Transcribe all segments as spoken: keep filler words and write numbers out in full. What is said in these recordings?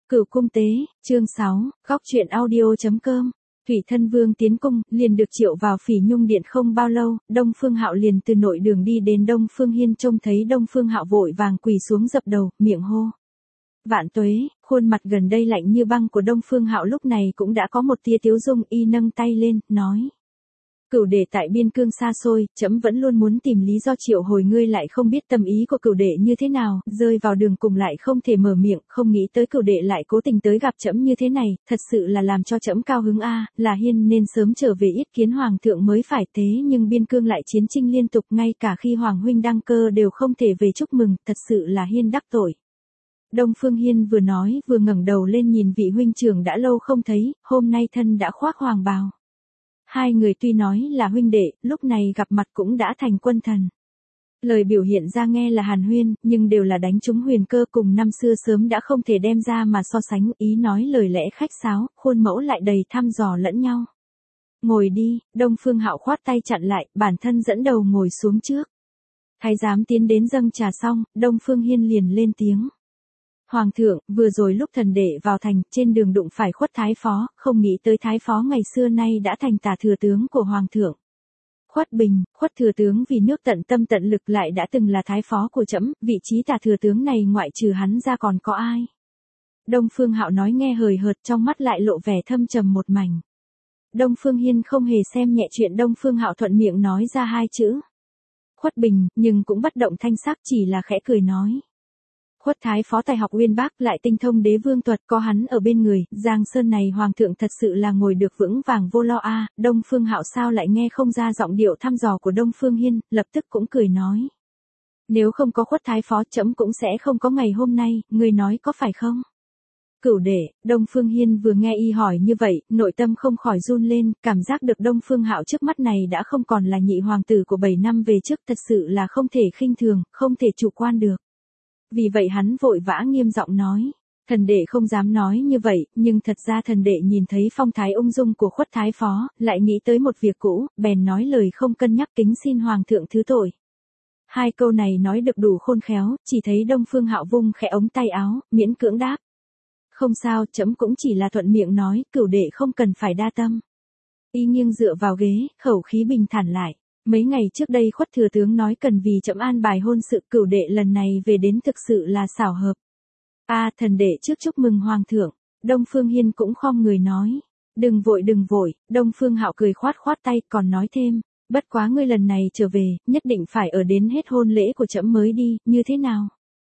Cửu cung tế, chương sáu, góc truyện audio.com. Thủy Thân Vương tiến cung, liền được triệu vào Phỉ Nhung Điện không bao lâu, Đông Phương Hạo liền từ nội đường đi đến Đông Phương Hiên, trông thấy Đông Phương Hạo vội vàng quỳ xuống dập đầu, miệng hô: "Vạn tuế." Khuôn mặt gần đây lạnh như băng của Đông Phương Hạo lúc này cũng đã có một tia tiếu dung, y nâng tay lên, nói: "Cửu đệ tại biên cương xa xôi, trẫm vẫn luôn muốn tìm lý do triệu hồi ngươi, lại không biết tâm ý của cửu đệ như thế nào, rơi vào đường cùng lại không thể mở miệng, không nghĩ tới cửu đệ lại cố tình tới gặp trẫm như thế này, thật sự là làm cho trẫm cao hứng a, là Hiên nên sớm trở về yết kiến hoàng thượng mới phải, thế nhưng biên cương lại chiến tranh liên tục, ngay cả khi hoàng huynh đăng cơ đều không thể về chúc mừng, thật sự là Hiên đắc tội." Đông Phương Hiên vừa nói vừa ngẩng đầu lên nhìn vị huynh trưởng đã lâu không thấy, hôm nay thân đã khoác hoàng bào. Hai người tuy nói là huynh đệ, lúc này gặp mặt cũng đã thành quân thần. Lời biểu hiện ra nghe là hàn huyên, nhưng đều là đánh trúng huyền cơ, cùng năm xưa sớm đã không thể đem ra mà so sánh, ý nói lời lẽ khách sáo, khuôn mẫu lại đầy thăm dò lẫn nhau. "Ngồi đi." Đông Phương Hạo khoát tay chặn lại, bản thân dẫn đầu ngồi xuống trước. Thái giám tiến đến dâng trà xong, Đông Phương Hiên liền lên tiếng: "Hoàng thượng, vừa rồi lúc thần đệ vào thành, trên đường đụng phải Khuất Thái Phó, không nghĩ tới Thái Phó ngày xưa nay đã thành tả thừa tướng của Hoàng thượng. Khuất Bình, Khuất thừa tướng vì nước tận tâm tận lực lại đã từng là Thái Phó của trẫm, vị trí tả thừa tướng này ngoại trừ hắn ra còn có ai?" Đông Phương Hạo nói nghe hời hợt, trong mắt lại lộ vẻ thâm trầm một mảnh. Đông Phương Hiên không hề xem nhẹ chuyện Đông Phương Hạo thuận miệng nói ra hai chữ Khuất Bình, nhưng cũng bất động thanh sắc, chỉ là khẽ cười nói: "Khuất Thái Phó tài học uyên bác, lại tinh thông đế vương thuật, có hắn ở bên người, Giang Sơn này hoàng thượng thật sự là ngồi được vững vàng vô lo a." Đông Phương Hạo sao lại nghe không ra giọng điệu thăm dò của Đông Phương Hiên, lập tức cũng cười nói: "Nếu không có Khuất Thái Phó, trẫm cũng sẽ không có ngày hôm nay, ngươi nói có phải không?" "Cửu đệ." Đông Phương Hiên vừa nghe y hỏi như vậy, nội tâm không khỏi run lên, cảm giác được Đông Phương Hạo trước mắt này đã không còn là nhị hoàng tử của bảy năm về trước, thật sự là không thể khinh thường, không thể chủ quan được. Vì vậy hắn vội vã nghiêm giọng nói: "Thần đệ không dám nói như vậy, nhưng thật ra thần đệ nhìn thấy phong thái ung dung của Khuất Thái Phó, lại nghĩ tới một việc cũ, bèn nói lời không cân nhắc, kính xin hoàng thượng thứ tội." Hai câu này nói được đủ khôn khéo, chỉ thấy Đông Phương Hạo vung khẽ ống tay áo, miễn cưỡng đáp: "Không sao, trẫm cũng chỉ là thuận miệng nói, cửu đệ không cần phải đa tâm." Y nghiêng dựa vào ghế, khẩu khí bình thản lại: "Mấy ngày trước đây Khuất thừa tướng nói cần vì trẫm an bài hôn sự, cửu đệ lần này về đến thực sự là xảo hợp." "A, thần đệ trước chúc mừng hoàng thượng." Đông Phương Hiên cũng khom người nói: "Đừng vội đừng vội." Đông Phương Hạo cười khoát khoát tay, còn nói thêm: "Bất quá ngươi lần này trở về, nhất định phải ở đến hết hôn lễ của trẫm mới đi, như thế nào?"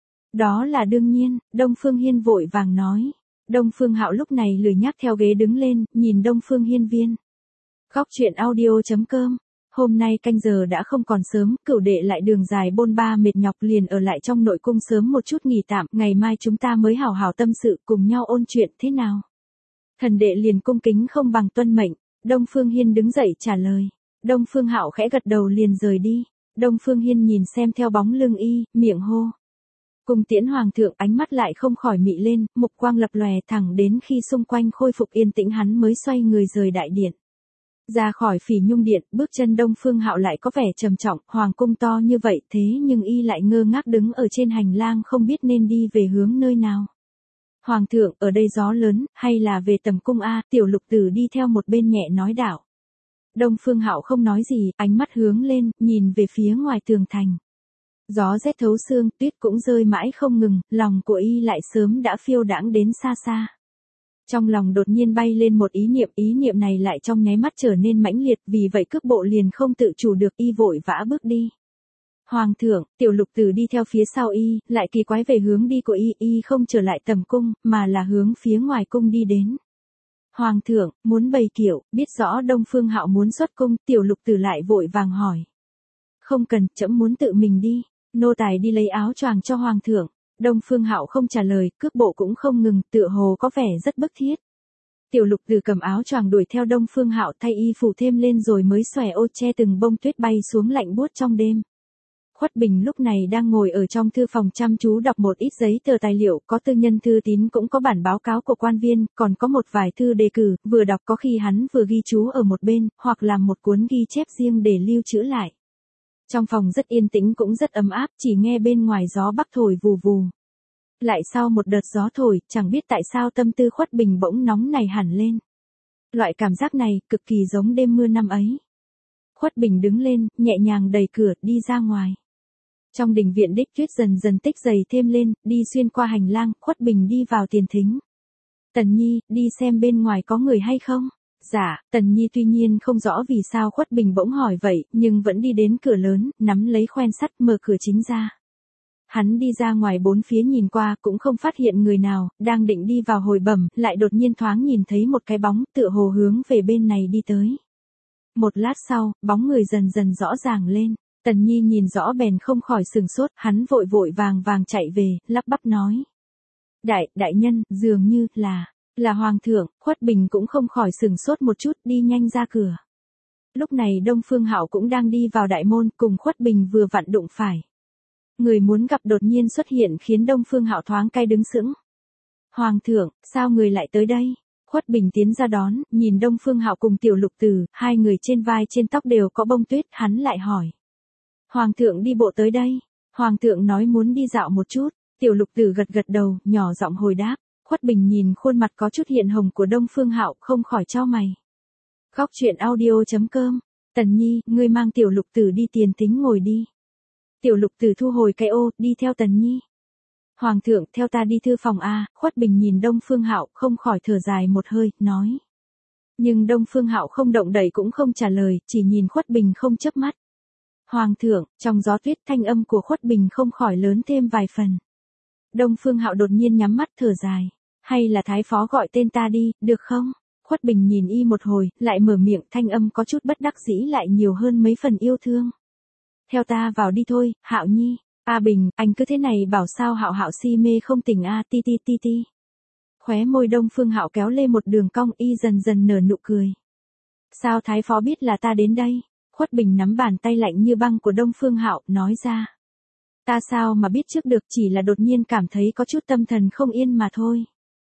"Đó là đương nhiên." Đông Phương Hiên vội vàng nói. Đông Phương Hạo lúc này lười nhác theo ghế đứng lên, nhìn Đông Phương Hiên viên. Góc truyện audio.com. Hôm nay canh giờ đã không còn sớm, cửu đệ lại đường dài bôn ba mệt nhọc, liền ở lại trong nội cung sớm một chút nghỉ tạm, ngày mai chúng ta mới hảo hảo tâm sự cùng nhau ôn chuyện, thế nào? Thần đệ liền cung kính không bằng tuân mệnh. Đông Phương Hiên đứng dậy trả lời. Đông Phương Hạo khẽ gật đầu liền rời đi. Đông Phương Hiên nhìn xem theo bóng lưng y, miệng hô: "Cùng tiễn hoàng thượng." Ánh mắt lại không khỏi mị lên, mục quang lập lòe, thẳng đến khi xung quanh khôi phục yên tĩnh hắn mới xoay người rời đại điện. Ra khỏi Phỉ Nhung Điện, bước chân Đông Phương Hạo lại có vẻ trầm trọng, hoàng cung to như vậy, thế nhưng y lại ngơ ngác đứng ở trên hành lang không biết nên đi về hướng nơi nào. "Hoàng thượng, ở đây gió lớn, hay là về tầm cung a?" Tiểu Lục Tử đi theo một bên nhẹ nói đạo. Đông Phương Hạo không nói gì, ánh mắt hướng lên, nhìn về phía ngoài tường thành. Gió rét thấu xương, tuyết cũng rơi mãi không ngừng, lòng của y lại sớm đã phiêu đãng đến xa xa. Trong lòng đột nhiên bay lên một ý niệm, ý niệm này lại trong nháy mắt trở nên mãnh liệt, vì vậy cước bộ liền không tự chủ được, y vội vã bước đi. "Hoàng thượng." Tiểu Lục Tử đi theo phía sau y, lại kỳ quái về hướng đi của y, y không trở lại tầm cung, mà là hướng phía ngoài cung đi đến. "Hoàng thượng, muốn bày kiệu." Biết rõ Đông Phương Hạo muốn xuất cung, Tiểu Lục Tử lại vội vàng hỏi: "Không cần, trẫm muốn tự mình đi. Nô tài đi lấy áo choàng cho hoàng thượng." Đông Phương Hạo không trả lời, cước bộ cũng không ngừng, tựa hồ có vẻ rất bức thiết. Tiểu Lục Tử cầm áo choàng đuổi theo Đông Phương Hạo, thay y phủ thêm lên rồi mới xòe ô che từng bông tuyết bay xuống lạnh buốt trong đêm. Khuất Bình lúc này đang ngồi ở trong thư phòng chăm chú đọc một ít giấy tờ tài liệu, có tư nhân thư tín, cũng có bản báo cáo của quan viên, còn có một vài thư đề cử, vừa đọc có khi hắn vừa ghi chú ở một bên, hoặc làm một cuốn ghi chép riêng để lưu trữ lại. Trong phòng rất yên tĩnh cũng rất ấm áp, chỉ nghe bên ngoài gió bắc thổi vù vù. Lại sau một đợt gió thổi, chẳng biết tại sao tâm tư Khuất Bình bỗng nóng này hẳn lên. Loại cảm giác này, cực kỳ giống đêm mưa năm ấy. Khuất Bình đứng lên, nhẹ nhàng đẩy cửa, đi ra ngoài. Trong đình viện đích tuyết dần dần tích dày thêm lên, đi xuyên qua hành lang, Khuất Bình đi vào tiền thính. Tần Nhi, đi xem bên ngoài có người hay không? Dạ, Tần Nhi tuy nhiên không rõ vì sao Khuất Bình bỗng hỏi vậy, nhưng vẫn đi đến cửa lớn, nắm lấy khoen sắt mở cửa chính ra. Hắn đi ra ngoài bốn phía nhìn qua cũng không phát hiện người nào, đang định đi vào hồi bẩm, lại đột nhiên thoáng nhìn thấy một cái bóng tựa hồ hướng về bên này đi tới. Một lát sau, bóng người dần dần rõ ràng lên, Tần Nhi nhìn rõ bèn không khỏi sừng sốt, hắn vội vội vàng vàng chạy về, lắp bắp nói. Đại, đại nhân, dường như là, là Hoàng thượng. Khuất Bình cũng không khỏi sừng sốt một chút, đi nhanh ra cửa. Lúc này Đông Phương Hạo cũng đang đi vào đại môn, cùng Khuất Bình vừa vặn đụng phải. Người muốn gặp đột nhiên xuất hiện khiến Đông Phương Hạo thoáng cay đứng sững. Hoàng thượng, sao người lại tới đây? Khuất Bình tiến ra đón, nhìn Đông Phương Hạo cùng Tiểu Lục Tử, hai người trên vai trên tóc đều có bông tuyết, hắn lại hỏi. Hoàng thượng đi bộ tới đây. Hoàng thượng nói muốn đi dạo một chút. Tiểu Lục Tử gật gật đầu, nhỏ giọng hồi đáp. Khuất Bình nhìn khuôn mặt có chút hiện hồng của Đông Phương Hạo, không khỏi chau mày. Góc truyện audio chấm com. Tần Nhi, ngươi mang Tiểu Lục Tử đi tiền thính ngồi đi. Tiểu Lục Tử thu hồi cái ô, đi theo Tần Nhi. Hoàng thượng, theo ta đi thư phòng a. Khuất Bình nhìn Đông Phương Hạo, không khỏi thở dài một hơi, nói. Nhưng Đông Phương Hạo không động đậy cũng không trả lời, chỉ nhìn Khuất Bình không chớp mắt. Hoàng thượng, trong gió tuyết thanh âm của Khuất Bình không khỏi lớn thêm vài phần. Đông Phương Hạo đột nhiên nhắm mắt thở dài. Hay là thái phó gọi tên ta đi, được không? Khuất Bình nhìn y một hồi, lại mở miệng, thanh âm có chút bất đắc dĩ lại nhiều hơn mấy phần yêu thương. Theo ta vào đi thôi, Hạo Nhi. A Bình, anh cứ thế này bảo sao Hạo Hạo si mê không tỉnh a, ti ti ti ti. Khóe môi Đông Phương Hạo kéo lên một đường cong, y dần dần nở nụ cười. Sao thái phó biết là ta đến đây? Khuất Bình nắm bàn tay lạnh như băng của Đông Phương Hạo, nói ra. Ta sao mà biết trước được, chỉ là đột nhiên cảm thấy có chút tâm thần không yên mà thôi.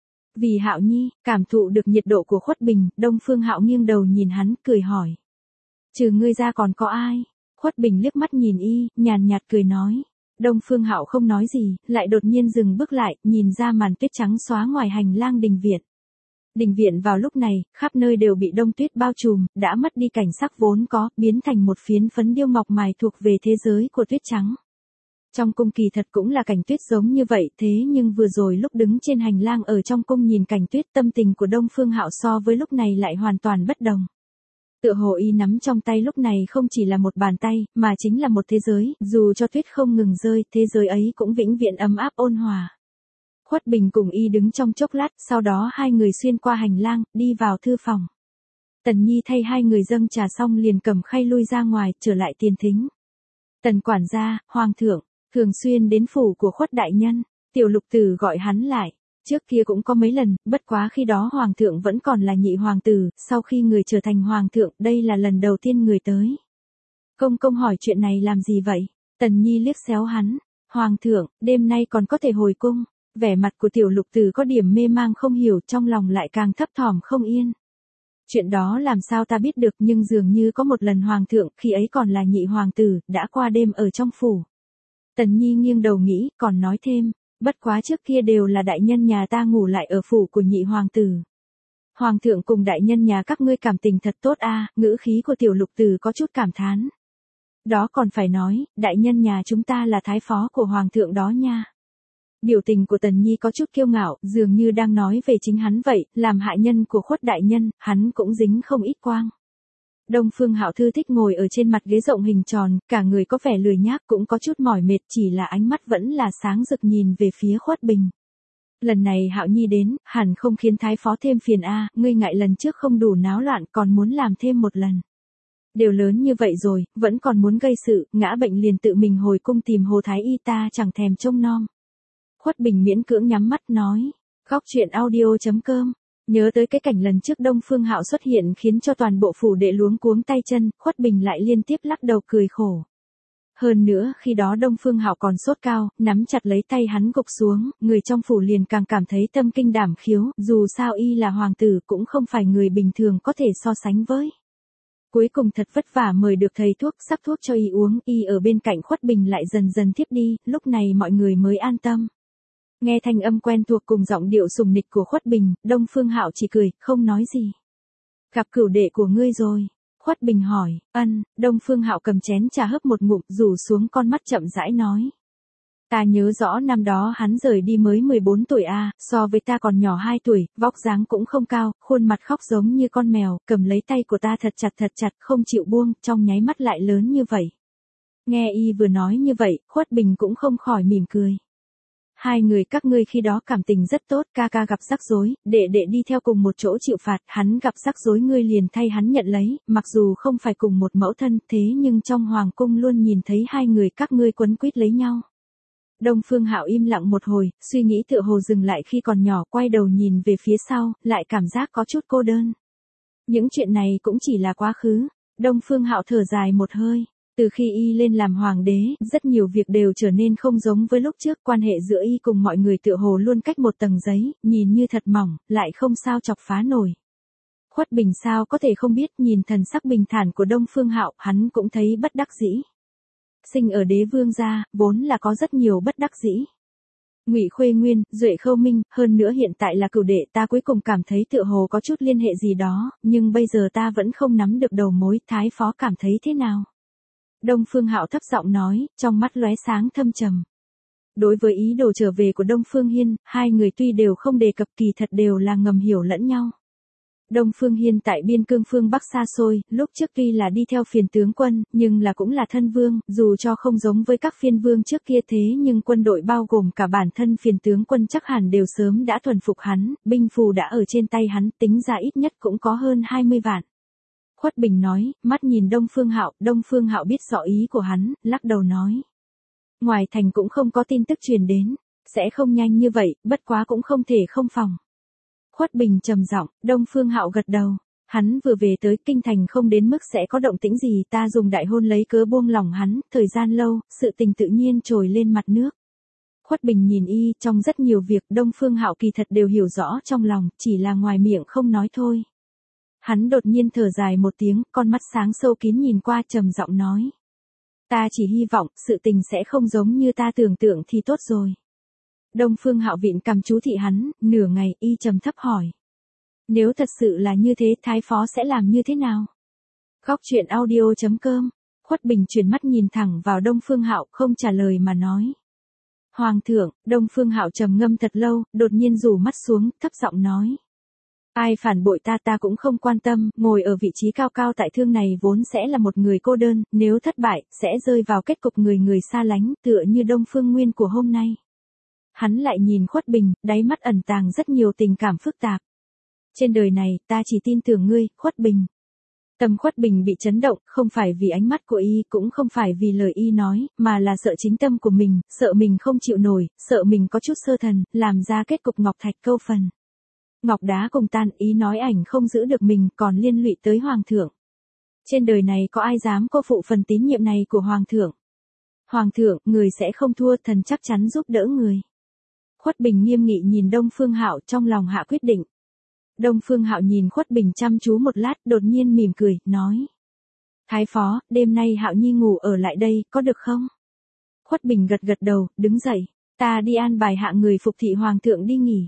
Vì Hạo Nhi, cảm thụ được nhiệt độ của Khuất Bình, Đông Phương Hạo nghiêng đầu nhìn hắn, cười hỏi. Trừ ngươi ra còn có ai? Khuất Bình liếc mắt nhìn y, nhàn nhạt cười nói. Đông Phương Hạo không nói gì, lại đột nhiên dừng bước lại, nhìn ra màn tuyết trắng xóa ngoài hành lang đình viện. Đình viện vào lúc này, khắp nơi đều bị đông tuyết bao trùm, đã mất đi cảnh sắc vốn có, biến thành một phiến phấn điêu ngọc mài thuộc về thế giới của tuyết trắng. Trong cung kỳ thật cũng là cảnh tuyết giống như vậy, thế nhưng vừa rồi lúc đứng trên hành lang ở trong cung nhìn cảnh tuyết, tâm tình của Đông Phương Hạo so với lúc này lại hoàn toàn bất đồng. Tựa hồ y nắm trong tay lúc này không chỉ là một bàn tay, mà chính là một thế giới, dù cho tuyết không ngừng rơi, thế giới ấy cũng vĩnh viễn ấm áp ôn hòa. Khuất Bình cùng y đứng trong chốc lát, sau đó hai người xuyên qua hành lang, đi vào thư phòng. Tần Nhi thay hai người dâng trà xong liền cầm khay lui ra ngoài, trở lại tiền thính. Tần quản gia, Hoàng thượng, thường xuyên đến phủ của Khuất đại nhân. Tiểu Lục Tử gọi hắn lại. Trước kia cũng có mấy lần, bất quá khi đó Hoàng thượng vẫn còn là nhị hoàng tử, sau khi người trở thành Hoàng thượng, đây là lần đầu tiên người tới. Công công hỏi chuyện này làm gì vậy? Tần Nhi liếc xéo hắn. Hoàng thượng, đêm nay còn có thể hồi cung. Vẻ mặt của Tiểu Lục Tử có điểm mê mang không hiểu, trong lòng lại càng thấp thỏm không yên. Chuyện đó làm sao ta biết được, nhưng dường như có một lần Hoàng thượng, khi ấy còn là nhị hoàng tử, đã qua đêm ở trong phủ. Tần Nhi nghiêng đầu nghĩ, còn nói thêm, bất quá trước kia đều là đại nhân nhà ta ngủ lại ở phủ của nhị hoàng tử. Hoàng thượng cùng đại nhân nhà các ngươi cảm tình thật tốt a. Ngữ khí của Tiểu Lục Tử có chút cảm thán. Đó còn phải nói, đại nhân nhà chúng ta là thái phó của Hoàng thượng đó nha. Biểu tình của Tần Nhi có chút kiêu ngạo, dường như đang nói về chính hắn vậy, làm hạ nhân của Khuất đại nhân, hắn cũng dính không ít quang. Đông Phương Hạo thư thích ngồi ở trên mặt ghế rộng hình tròn, cả người có vẻ lười nhác cũng có chút mỏi mệt, chỉ là ánh mắt vẫn là sáng rực nhìn về phía Khuất Bình. Lần này Hạo Nhi đến, hẳn không khiến thái phó thêm phiền a, ngươi ngại lần trước không đủ náo loạn còn muốn làm thêm một lần. Đều lớn như vậy rồi, vẫn còn muốn gây sự, ngã bệnh liền tự mình hồi cung tìm Hồ Thái Y ta chẳng thèm trông nom. Khuất Bình miễn cưỡng nhắm mắt nói. Góc truyện audio chấm com. Nhớ tới cái cảnh lần trước Đông Phương Hạo xuất hiện khiến cho toàn bộ phủ đệ luống cuống tay chân, Khuất Bình lại liên tiếp lắc đầu cười khổ. Hơn nữa, khi đó Đông Phương Hạo còn sốt cao, nắm chặt lấy tay hắn gục xuống, người trong phủ liền càng cảm thấy tâm kinh đảm khiếu, dù sao y là hoàng tử cũng không phải người bình thường có thể so sánh với. Cuối cùng thật vất vả mời được thầy thuốc, sắc thuốc cho y uống, y ở bên cạnh Khuất Bình lại dần dần thiếp đi, lúc này mọi người mới an tâm. Nghe thanh âm quen thuộc cùng giọng điệu sùng nịch của Khuất Bình, Đông Phương Hạo chỉ cười, không nói gì. Gặp cửu đệ của ngươi rồi. Khuất Bình hỏi, ân, Đông Phương Hạo cầm chén trà hấp một ngụm, rủ xuống con mắt chậm rãi nói. Ta nhớ rõ năm đó hắn rời đi mới mười bốn tuổi a, à, so với ta còn nhỏ hai tuổi, vóc dáng cũng không cao, khuôn mặt khóc giống như con mèo, cầm lấy tay của ta thật chặt thật chặt, không chịu buông, trong nháy mắt lại lớn như vậy. Nghe y vừa nói như vậy, Khuất Bình cũng không khỏi mỉm cười. Hai người các ngươi khi đó cảm tình rất tốt, ca ca gặp rắc rối, đệ đệ đi theo cùng một chỗ chịu phạt, hắn gặp rắc rối ngươi liền thay hắn nhận lấy, mặc dù không phải cùng một mẫu thân, thế nhưng trong hoàng cung luôn nhìn thấy hai người các ngươi quấn quýt lấy nhau. Đông Phương Hạo im lặng một hồi, suy nghĩ tựa hồ dừng lại khi còn nhỏ, quay đầu nhìn về phía sau, lại cảm giác có chút cô đơn. Những chuyện này cũng chỉ là quá khứ. Đông Phương Hạo thở dài một hơi. Từ khi y lên làm hoàng đế, rất nhiều việc đều trở nên không giống với lúc trước, quan hệ giữa y cùng mọi người tựa hồ luôn cách một tầng giấy, nhìn như thật mỏng, lại không sao chọc phá nổi. Khuất Bình sao có thể không biết, nhìn thần sắc bình thản của Đông Phương Hạo, hắn cũng thấy bất đắc dĩ. Sinh ở đế vương gia, vốn là có rất nhiều bất đắc dĩ. Ngụy Khuê Nguyên, Duệ Khâu Minh, hơn nữa hiện tại là cửu đệ, ta cuối cùng cảm thấy tựa hồ có chút liên hệ gì đó, nhưng bây giờ ta vẫn không nắm được đầu mối, Thái phó cảm thấy thế nào? Đông Phương Hạo thấp giọng nói, trong mắt lóe sáng thâm trầm. Đối với ý đồ trở về của Đông Phương Hiên, hai người tuy đều không đề cập kỳ thật đều là ngầm hiểu lẫn nhau. Đông Phương Hiên tại biên cương phương Bắc xa xôi, lúc trước tuy là đi theo phiền tướng quân, nhưng là cũng là thân vương, dù cho không giống với các phiên vương trước kia thế nhưng quân đội bao gồm cả bản thân phiền tướng quân chắc hẳn đều sớm đã thuần phục hắn, binh phù đã ở trên tay hắn, tính ra ít nhất cũng có hơn hai mươi vạn. Khuất Bình nói, mắt nhìn Đông Phương Hạo, Đông Phương Hạo biết rõ ý của hắn, lắc đầu nói. Ngoài thành cũng không có tin tức truyền đến, sẽ không nhanh như vậy, bất quá cũng không thể không phòng. Khuất Bình trầm giọng, Đông Phương Hạo gật đầu, hắn vừa về tới kinh thành không đến mức sẽ có động tĩnh gì, ta dùng đại hôn lấy cớ buông lòng hắn, thời gian lâu, sự tình tự nhiên trồi lên mặt nước. Khuất Bình nhìn y, trong rất nhiều việc Đông Phương Hạo kỳ thật đều hiểu rõ trong lòng, chỉ là ngoài miệng không nói thôi. Hắn đột nhiên thở dài một tiếng, con mắt sáng sâu kín nhìn qua trầm giọng nói. Ta chỉ hy vọng, sự tình sẽ không giống như ta tưởng tượng thì tốt rồi. Đông Phương Hạo vịn cầm chú thị hắn, nửa ngày y trầm thấp hỏi. Nếu thật sự là như thế, Thái phó sẽ làm như thế nào? Góc truyện audio chấm com. Khuất Bình chuyển mắt nhìn thẳng vào Đông Phương Hạo, không trả lời mà nói. Hoàng thượng, Đông Phương Hạo trầm ngâm thật lâu, đột nhiên rủ mắt xuống, thấp giọng nói. Ai phản bội ta ta cũng không quan tâm, ngồi ở vị trí cao cao tại thương này vốn sẽ là một người cô đơn, nếu thất bại, sẽ rơi vào kết cục người người xa lánh, tựa như Đông Phương Nguyên của hôm nay. Hắn lại nhìn Khuất Bình, đáy mắt ẩn tàng rất nhiều tình cảm phức tạp. Trên đời này, ta chỉ tin tưởng ngươi, Khuất Bình. Tâm Khuất Bình bị chấn động, không phải vì ánh mắt của y, cũng không phải vì lời y nói, mà là sợ chính tâm của mình, sợ mình không chịu nổi, sợ mình có chút sơ thần, làm ra kết cục ngọc thạch câu phần. Ngọc đá cùng tan, ý nói ảnh không giữ được mình, còn liên lụy tới Hoàng thượng. Trên đời này có ai dám cô phụ phần tín nhiệm này của Hoàng thượng? Hoàng thượng, người sẽ không thua, thần chắc chắn giúp đỡ người. Khuất Bình nghiêm nghị nhìn Đông Phương Hạo, trong lòng hạ quyết định. Đông Phương Hạo nhìn Khuất Bình chăm chú một lát, đột nhiên mỉm cười, nói. Thái phó, đêm nay Hạo Nhi ngủ ở lại đây, có được không? Khuất Bình gật gật đầu, đứng dậy, ta đi an bài hạ người phục thị Hoàng thượng đi nghỉ.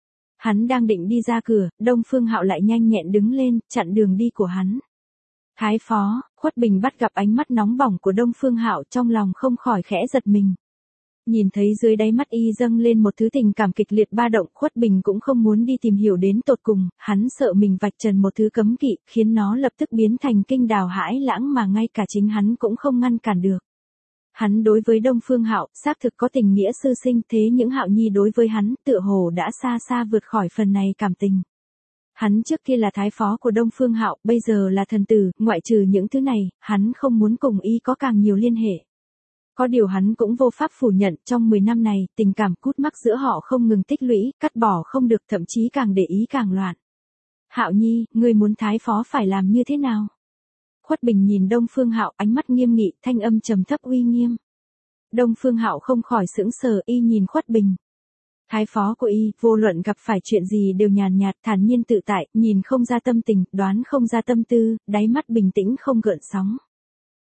Hắn đang định đi ra cửa, Đông Phương Hạo lại nhanh nhẹn đứng lên, chặn đường đi của hắn. Thái phó, Khuất Bình bắt gặp ánh mắt nóng bỏng của Đông Phương Hạo, trong lòng không khỏi khẽ giật mình. Nhìn thấy dưới đáy mắt y dâng lên một thứ tình cảm kịch liệt ba động, Khuất Bình cũng không muốn đi tìm hiểu đến tột cùng, hắn sợ mình vạch trần một thứ cấm kỵ, khiến nó lập tức biến thành kinh đào hãi lãng mà ngay cả chính hắn cũng không ngăn cản được. Hắn đối với Đông Phương Hạo, xác thực có tình nghĩa sư sinh, thế những Hạo Nhi đối với hắn, tựa hồ đã xa xa vượt khỏi phần này cảm tình. Hắn trước kia là thái phó của Đông Phương Hạo, bây giờ là thần tử, ngoại trừ những thứ này, hắn không muốn cùng y có càng nhiều liên hệ. Có điều hắn cũng vô pháp phủ nhận, trong mười năm này, tình cảm cút mắc giữa họ không ngừng tích lũy, cắt bỏ không được, thậm chí càng để ý càng loạn. Hạo Nhi, ngươi muốn thái phó phải làm như thế nào? Khuất Bình nhìn Đông Phương Hạo, ánh mắt nghiêm nghị, thanh âm trầm thấp uy nghiêm. Đông Phương Hạo không khỏi sững sờ, y nhìn Khuất Bình. Thái phó của y, vô luận gặp phải chuyện gì đều nhàn nhạt, thản nhiên tự tại, nhìn không ra tâm tình, đoán không ra tâm tư, đáy mắt bình tĩnh không gợn sóng.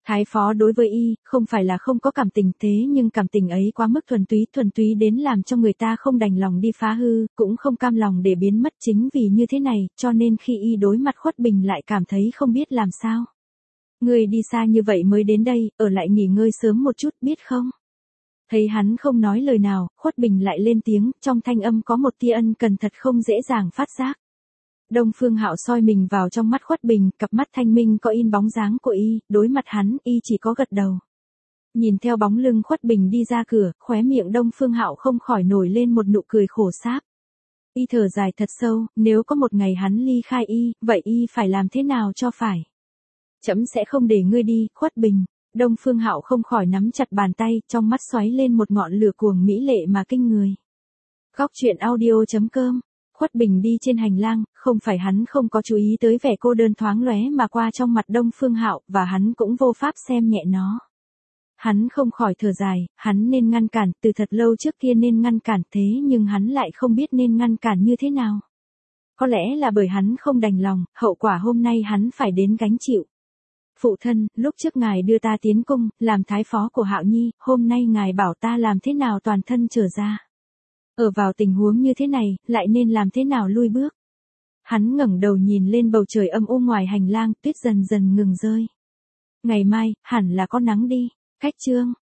Thái phó đối với y, không phải là không có cảm tình thế nhưng cảm tình ấy quá mức thuần túy, thuần túy đến làm cho người ta không đành lòng đi phá hư, cũng không cam lòng để biến mất chính vì như thế này, cho nên khi y đối mặt Khuất Bình lại cảm thấy không biết làm sao. Người đi xa như vậy mới đến đây, ở lại nghỉ ngơi sớm một chút biết không? Thấy hắn không nói lời nào, Khuất Bình lại lên tiếng, trong thanh âm có một tia ân cần thật không dễ dàng phát giác. Đông Phương Hạo soi mình vào trong mắt Khuất Bình, cặp mắt thanh minh có in bóng dáng của y, đối mặt hắn, y chỉ có gật đầu. Nhìn theo bóng lưng Khuất Bình đi ra cửa, khóe miệng Đông Phương Hạo không khỏi nổi lên một nụ cười khổ sáp. Y thở dài thật sâu, nếu có một ngày hắn ly khai y, vậy y phải làm thế nào cho phải? Trẫm sẽ không để ngươi đi, Khuất Bình. Đông Phương Hạo không khỏi nắm chặt bàn tay, trong mắt xoáy lên một ngọn lửa cuồng mỹ lệ mà kinh người. Góc truyện audio chấm com. Khuất Bình đi trên hành lang, không phải hắn không có chú ý tới vẻ cô đơn thoáng lóe mà qua trong mặt Đông Phương Hạo, và hắn cũng vô pháp xem nhẹ nó. Hắn không khỏi thở dài, hắn nên ngăn cản, từ thật lâu trước kia nên ngăn cản thế nhưng hắn lại không biết nên ngăn cản như thế nào. Có lẽ là bởi hắn không đành lòng, hậu quả hôm nay hắn phải đến gánh chịu. Phụ thân, lúc trước ngài đưa ta tiến cung, làm thái phó của Hạo Nhi, hôm nay ngài bảo ta làm thế nào toàn thân trở ra. Ở vào tình huống như thế này, lại nên làm thế nào lui bước. Hắn ngẩng đầu nhìn lên bầu trời âm u ngoài hành lang, tuyết dần dần ngừng rơi. Ngày mai, hẳn là có nắng đi. Cách chương.